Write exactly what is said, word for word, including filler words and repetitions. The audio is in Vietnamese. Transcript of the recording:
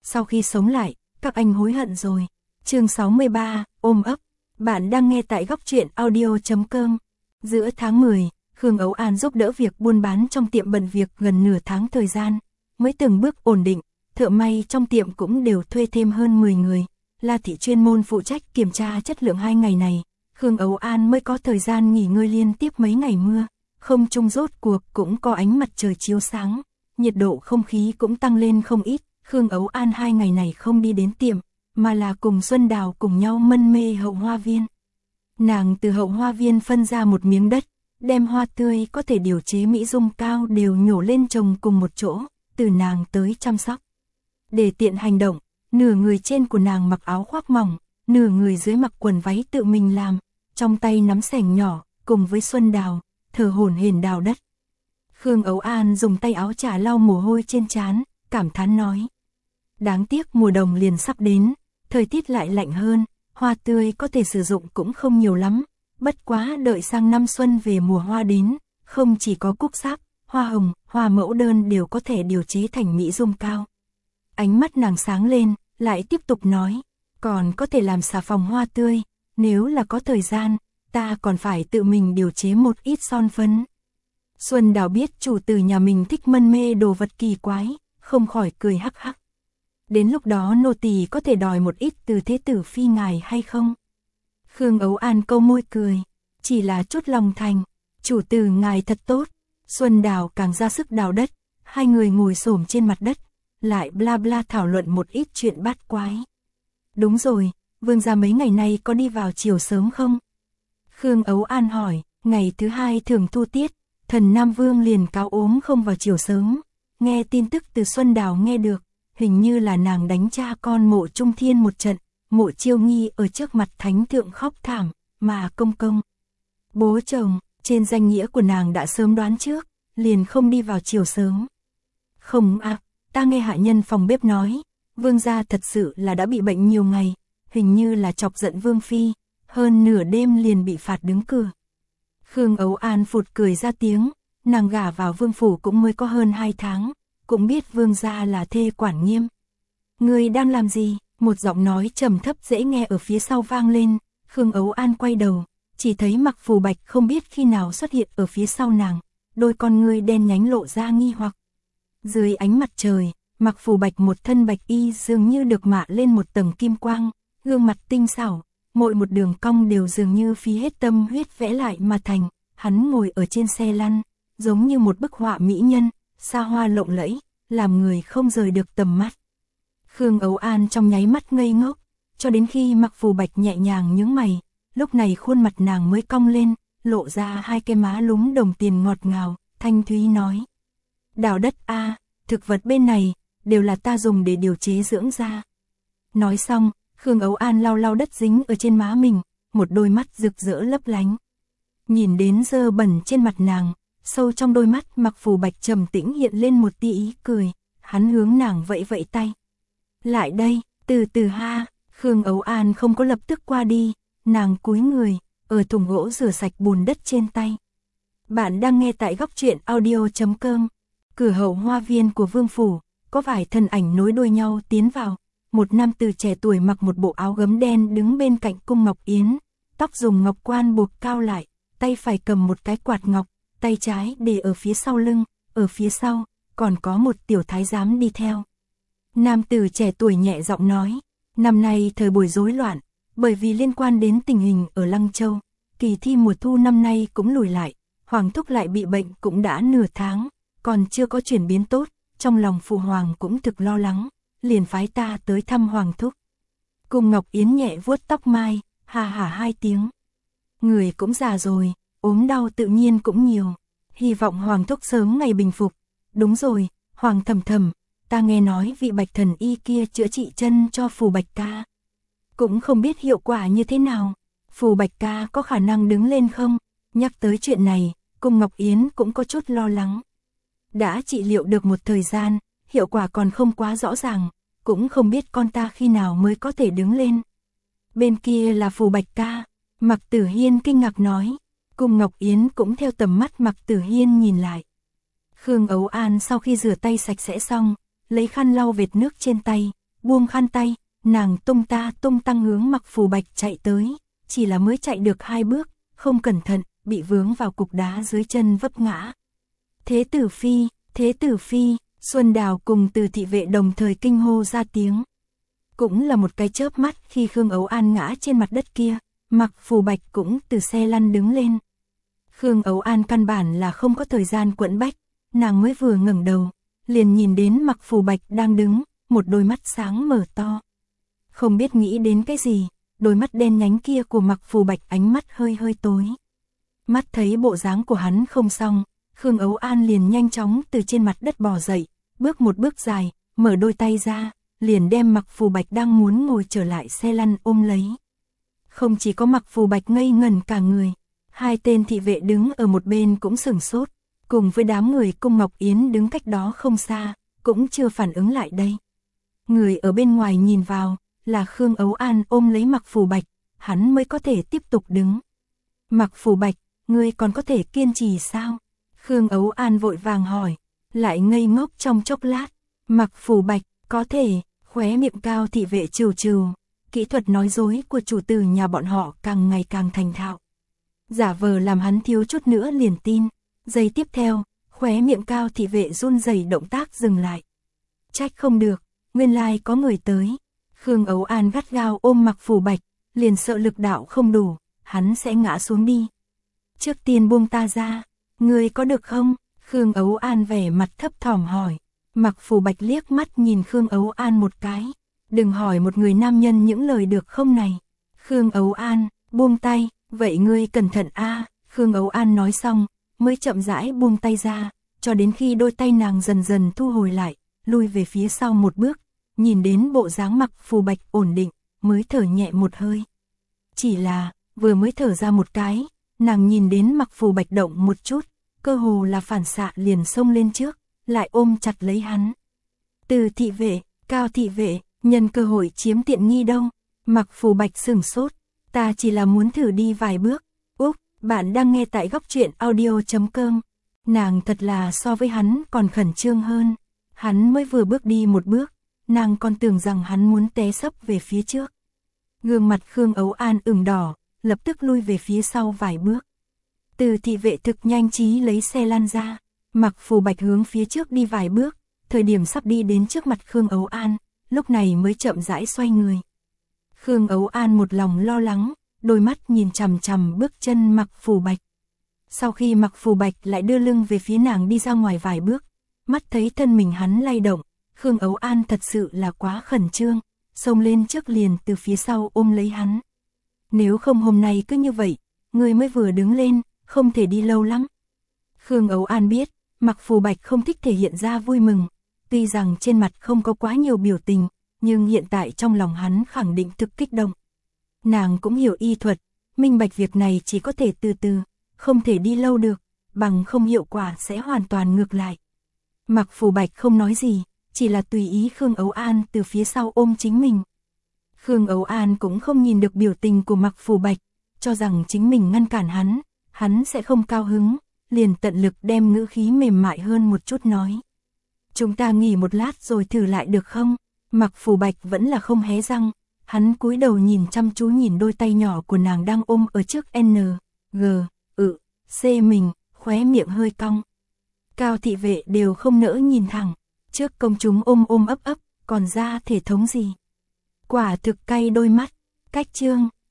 sau khi sống lại, các anh hối hận rồi. Chương sáu mươi ba, ôm ấp. Bạn đang nghe tại góc truyện audio chấm com. Giữa tháng mười, Khương Ấu An giúp đỡ việc buôn bán trong tiệm bận việc gần nửa tháng thời gian, mới từng bước ổn định, thợ may trong tiệm cũng đều thuê thêm hơn mười người. La Thị chuyên môn phụ trách kiểm tra chất lượng hai ngày này, Khương Ấu An mới có thời gian nghỉ ngơi liên tiếp mấy ngày mưa, không trung rốt cuộc cũng có ánh mặt trời chiếu sáng, nhiệt độ không khí cũng tăng lên không ít. Khương Ấu An hai ngày này không đi đến tiệm, mà là cùng Xuân Đào cùng nhau mân mê hậu hoa viên. Nàng từ hậu hoa viên phân ra một miếng đất, đem hoa tươi có thể điều chế mỹ dung cao đều nhổ lên trồng cùng một chỗ, từ nàng tới chăm sóc. Để tiện hành động, nửa người trên của nàng mặc áo khoác mỏng, nửa người dưới mặc quần váy tự mình làm, trong tay nắm xẻng nhỏ, cùng với Xuân Đào, thở hổn hển đào đất. Khương Ấu An dùng tay áo chả lau mồ hôi trên trán, cảm thán nói. Đáng tiếc mùa đông liền sắp đến, thời tiết lại lạnh hơn, hoa tươi có thể sử dụng cũng không nhiều lắm, bất quá đợi sang năm xuân về mùa hoa đến, không chỉ có cúc sáp, hoa hồng, hoa mẫu đơn đều có thể điều chế thành mỹ dung cao. Ánh mắt nàng sáng lên, lại tiếp tục nói, còn có thể làm xà phòng hoa tươi, nếu là có thời gian, ta còn phải tự mình điều chế một ít son phấn. Xuân Đào biết chủ tử nhà mình thích mân mê đồ vật kỳ quái, không khỏi cười hắc hắc. Đến lúc đó nô tỳ có thể đòi một ít từ thế tử phi ngài hay không? Khương Ấu An câu môi cười, chỉ là chút lòng thành, chủ tử ngài thật tốt. Xuân Đào càng ra sức đào đất, hai người ngồi xổm trên mặt đất, lại bla bla thảo luận một ít chuyện bát quái. Đúng rồi, vương gia mấy ngày nay có đi vào chiều sớm không? Khương Ấu An hỏi, ngày thứ hai thường thu tiết, thần Nam Vương liền cáo ốm không vào chiều sớm, nghe tin tức từ Xuân Đào nghe được. Hình như là nàng đánh cha con Mộ Trung Thiên một trận, Mộ Chiêu Nghi ở trước mặt thánh thượng khóc thảm, mà công công. Bố chồng, trên danh nghĩa của nàng đã sớm đoán trước, liền không đi vào chiều sớm. Không à, ta nghe hạ nhân phòng bếp nói, vương gia thật sự là đã bị bệnh nhiều ngày, hình như là chọc giận vương phi, hơn nửa đêm liền bị phạt đứng cửa. Khương Ấu An phụt cười ra tiếng, nàng gả vào vương phủ cũng mới có hơn hai tháng. Cũng biết vương gia là thê quản nghiêm. Người đang làm gì? Một giọng nói trầm thấp dễ nghe ở phía sau vang lên. Khương Ấu An quay đầu, chỉ thấy Mặc Phù Bạch không biết khi nào xuất hiện ở phía sau nàng, đôi con ngươi đen nhánh lộ ra nghi hoặc. Dưới ánh mặt trời, Mặc Phù Bạch một thân bạch y dường như được mạ lên một tầng kim quang, gương mặt tinh xảo, mỗi một đường cong đều dường như phí hết tâm huyết vẽ lại mà thành. Hắn ngồi ở trên xe lăn, giống như một bức họa mỹ nhân, xa hoa lộng lẫy, làm người không rời được tầm mắt. Khương Ấu An trong nháy mắt ngây ngốc, cho đến khi Mặc Phù Bạch nhẹ nhàng nhướng mày, lúc này khuôn mặt nàng mới cong lên, lộ ra hai cái má lúm đồng tiền ngọt ngào, thanh thúy nói. Đào đất a, à, thực vật bên này, đều là ta dùng để điều chế dưỡng da. Nói xong, Khương Ấu An lau lau đất dính ở trên má mình, một đôi mắt rực rỡ lấp lánh. Nhìn đến dơ bẩn trên mặt nàng, sâu trong đôi mắt Mặc Phù Bạch trầm tĩnh hiện lên một tia ý cười, hắn hướng nàng vẫy vẫy tay. Lại đây, từ từ ha. Khương Ấu An không có lập tức qua đi, nàng cúi người, ở thùng gỗ rửa sạch bùn đất trên tay. Bạn đang nghe tại góc truyện audio chấm com. Cửa hậu hoa viên của vương phủ, có vài thân ảnh nối đuôi nhau tiến vào. Một nam tử trẻ tuổi mặc một bộ áo gấm đen đứng bên cạnh cung Ngọc Yến, tóc dùng ngọc quan buộc cao lại, tay phải cầm một cái quạt ngọc, tay trái để ở phía sau lưng, ở phía sau, còn có một tiểu thái giám đi theo. Nam tử trẻ tuổi nhẹ giọng nói, năm nay thời buổi rối loạn, bởi vì liên quan đến tình hình ở Lăng Châu, kỳ thi mùa thu năm nay cũng lùi lại, Hoàng thúc lại bị bệnh cũng đã nửa tháng, còn chưa có chuyển biến tốt, trong lòng phụ hoàng cũng thực lo lắng, liền phái ta tới thăm Hoàng thúc. Cung Ngọc Yến nhẹ vuốt tóc mai, hà hà hai tiếng. Người cũng già rồi, ốm đau tự nhiên cũng nhiều, hy vọng Hoàng thúc sớm ngày bình phục. Đúng rồi, Hoàng thầm thầm, ta nghe nói vị Bạch thần y kia chữa trị chân cho Phù Bạch ca. Cũng không biết hiệu quả như thế nào, Phù Bạch ca có khả năng đứng lên không? Nhắc tới chuyện này, Cung Ngọc Yến cũng có chút lo lắng. Đã trị liệu được một thời gian, hiệu quả còn không quá rõ ràng, cũng không biết con ta khi nào mới có thể đứng lên. Bên kia là Phù Bạch ca, Mạc Tử Hiên kinh ngạc nói. Cung Ngọc Yến cũng theo tầm mắt Mạc Tử Hiên nhìn lại. Khương Ấu An sau khi rửa tay sạch sẽ xong, lấy khăn lau vệt nước trên tay, buông khăn tay, nàng tung ta tung tăng hướng Mặc Phù Bạch chạy tới, chỉ là mới chạy được hai bước, không cẩn thận, bị vướng vào cục đá dưới chân vấp ngã. Thế tử phi, thế tử phi, Xuân Đào cùng Từ thị vệ đồng thời kinh hô ra tiếng. Cũng là một cái chớp mắt khi Khương Ấu An ngã trên mặt đất kia, Mặc Phù Bạch cũng từ xe lăn đứng lên. Khương Ấu An căn bản là không có thời gian quẫn bách, nàng mới vừa ngẩng đầu, liền nhìn đến Mặc Phù Bạch đang đứng, một đôi mắt sáng mở to. Không biết nghĩ đến cái gì, đôi mắt đen nhánh kia của Mặc Phù Bạch ánh mắt hơi hơi tối. Mắt thấy bộ dáng của hắn không xong, Khương Ấu An liền nhanh chóng từ trên mặt đất bò dậy, bước một bước dài, mở đôi tay ra, liền đem Mặc Phù Bạch đang muốn ngồi trở lại xe lăn ôm lấy. Không chỉ có Mặc Phù Bạch ngây ngẩn cả người, hai tên thị vệ đứng ở một bên cũng sửng sốt, cùng với đám người Cung Ngọc Yến đứng cách đó không xa, cũng chưa phản ứng lại đây. Người ở bên ngoài nhìn vào, là Khương Ấu An ôm lấy Mặc Phù Bạch, hắn mới có thể tiếp tục đứng. Mặc Phù Bạch, ngươi còn có thể kiên trì sao? Khương Ấu An vội vàng hỏi, lại ngây ngốc trong chốc lát. Mặc Phù Bạch, có thể, khóe miệng Cao thị vệ trừ trừ, kỹ thuật nói dối của chủ tử nhà bọn họ càng ngày càng thành thạo. Giả vờ làm hắn thiếu chút nữa liền tin. Giây tiếp theo, khóe miệng Cao thị vệ run rẩy động tác dừng lại. Trách không được, nguyên lai có người tới. Khương Ấu An gắt gao ôm Mặc Phù Bạch, liền sợ lực đạo không đủ, hắn sẽ ngã xuống đi. Trước tiên buông ta ra, ngươi có được không? Khương Ấu An vẻ mặt thấp thỏm hỏi. Mặc Phù Bạch liếc mắt nhìn Khương Ấu An một cái. Đừng hỏi một người nam nhân những lời được không này. Khương Ấu An, buông tay, vậy ngươi cẩn thận a. Khương Ấu An nói xong, mới chậm rãi buông tay ra, cho đến khi đôi tay nàng dần dần thu hồi lại, lui về phía sau một bước, nhìn đến bộ dáng Mặc Phù Bạch ổn định, mới thở nhẹ một hơi. Chỉ là, vừa mới thở ra một cái, nàng nhìn đến Mặc Phù Bạch động một chút, cơ hồ là phản xạ liền xông lên trước, lại ôm chặt lấy hắn. Từ thị vệ, Cao thị vệ, nhân cơ hội chiếm tiện nghi đâu? Mặc Phù Bạch sửng sốt, ta chỉ là muốn thử đi vài bước. Úc, bạn đang nghe tại góc truyện audio chấm com. Nàng thật là so với hắn còn khẩn trương hơn. Hắn mới vừa bước đi một bước, nàng còn tưởng rằng hắn muốn té sấp về phía trước. Gương mặt Khương Ấu An ửng đỏ, lập tức lui về phía sau vài bước. Từ thị vệ thực nhanh trí lấy xe lăn ra, Mặc Phù Bạch hướng phía trước đi vài bước, thời điểm sắp đi đến trước mặt Khương Ấu An, lúc này mới chậm rãi xoay người. Khương Ấu An một lòng lo lắng, đôi mắt nhìn chằm chằm bước chân Mặc Phù Bạch. Sau khi Mặc Phù Bạch lại đưa lưng về phía nàng đi ra ngoài vài bước, mắt thấy thân mình hắn lay động, Khương Ấu An thật sự là quá khẩn trương, xông lên trước liền từ phía sau ôm lấy hắn. Nếu không hôm nay cứ như vậy, người mới vừa đứng lên, không thể đi lâu lắm. Khương Ấu An biết, Mặc Phù Bạch không thích thể hiện ra vui mừng, tuy rằng trên mặt không có quá nhiều biểu tình, nhưng hiện tại trong lòng hắn khẳng định thực kích động. Nàng cũng hiểu y thuật, minh bạch việc này chỉ có thể từ từ, không thể đi lâu được, bằng không hiệu quả sẽ hoàn toàn ngược lại. Mặc Phù Bạch không nói gì, chỉ là tùy ý Khương Ấu An từ phía sau ôm chính mình. Khương Ấu An cũng không nhìn được biểu tình của Mặc Phù Bạch, cho rằng chính mình ngăn cản hắn, hắn sẽ không cao hứng, liền tận lực đem ngữ khí mềm mại hơn một chút nói. Chúng ta nghỉ một lát rồi thử lại được không? Mặc Phù Bạch vẫn là không hé răng, hắn cúi đầu nhìn chăm chú nhìn đôi tay nhỏ của nàng đang ôm ở trước N, G, ự, C mình, khóe miệng hơi cong. Cao thị vệ đều không nỡ nhìn thẳng, trước công chúng ôm ôm ấp ấp, còn ra thể thống gì. Quả thực cay đôi mắt, cách chương.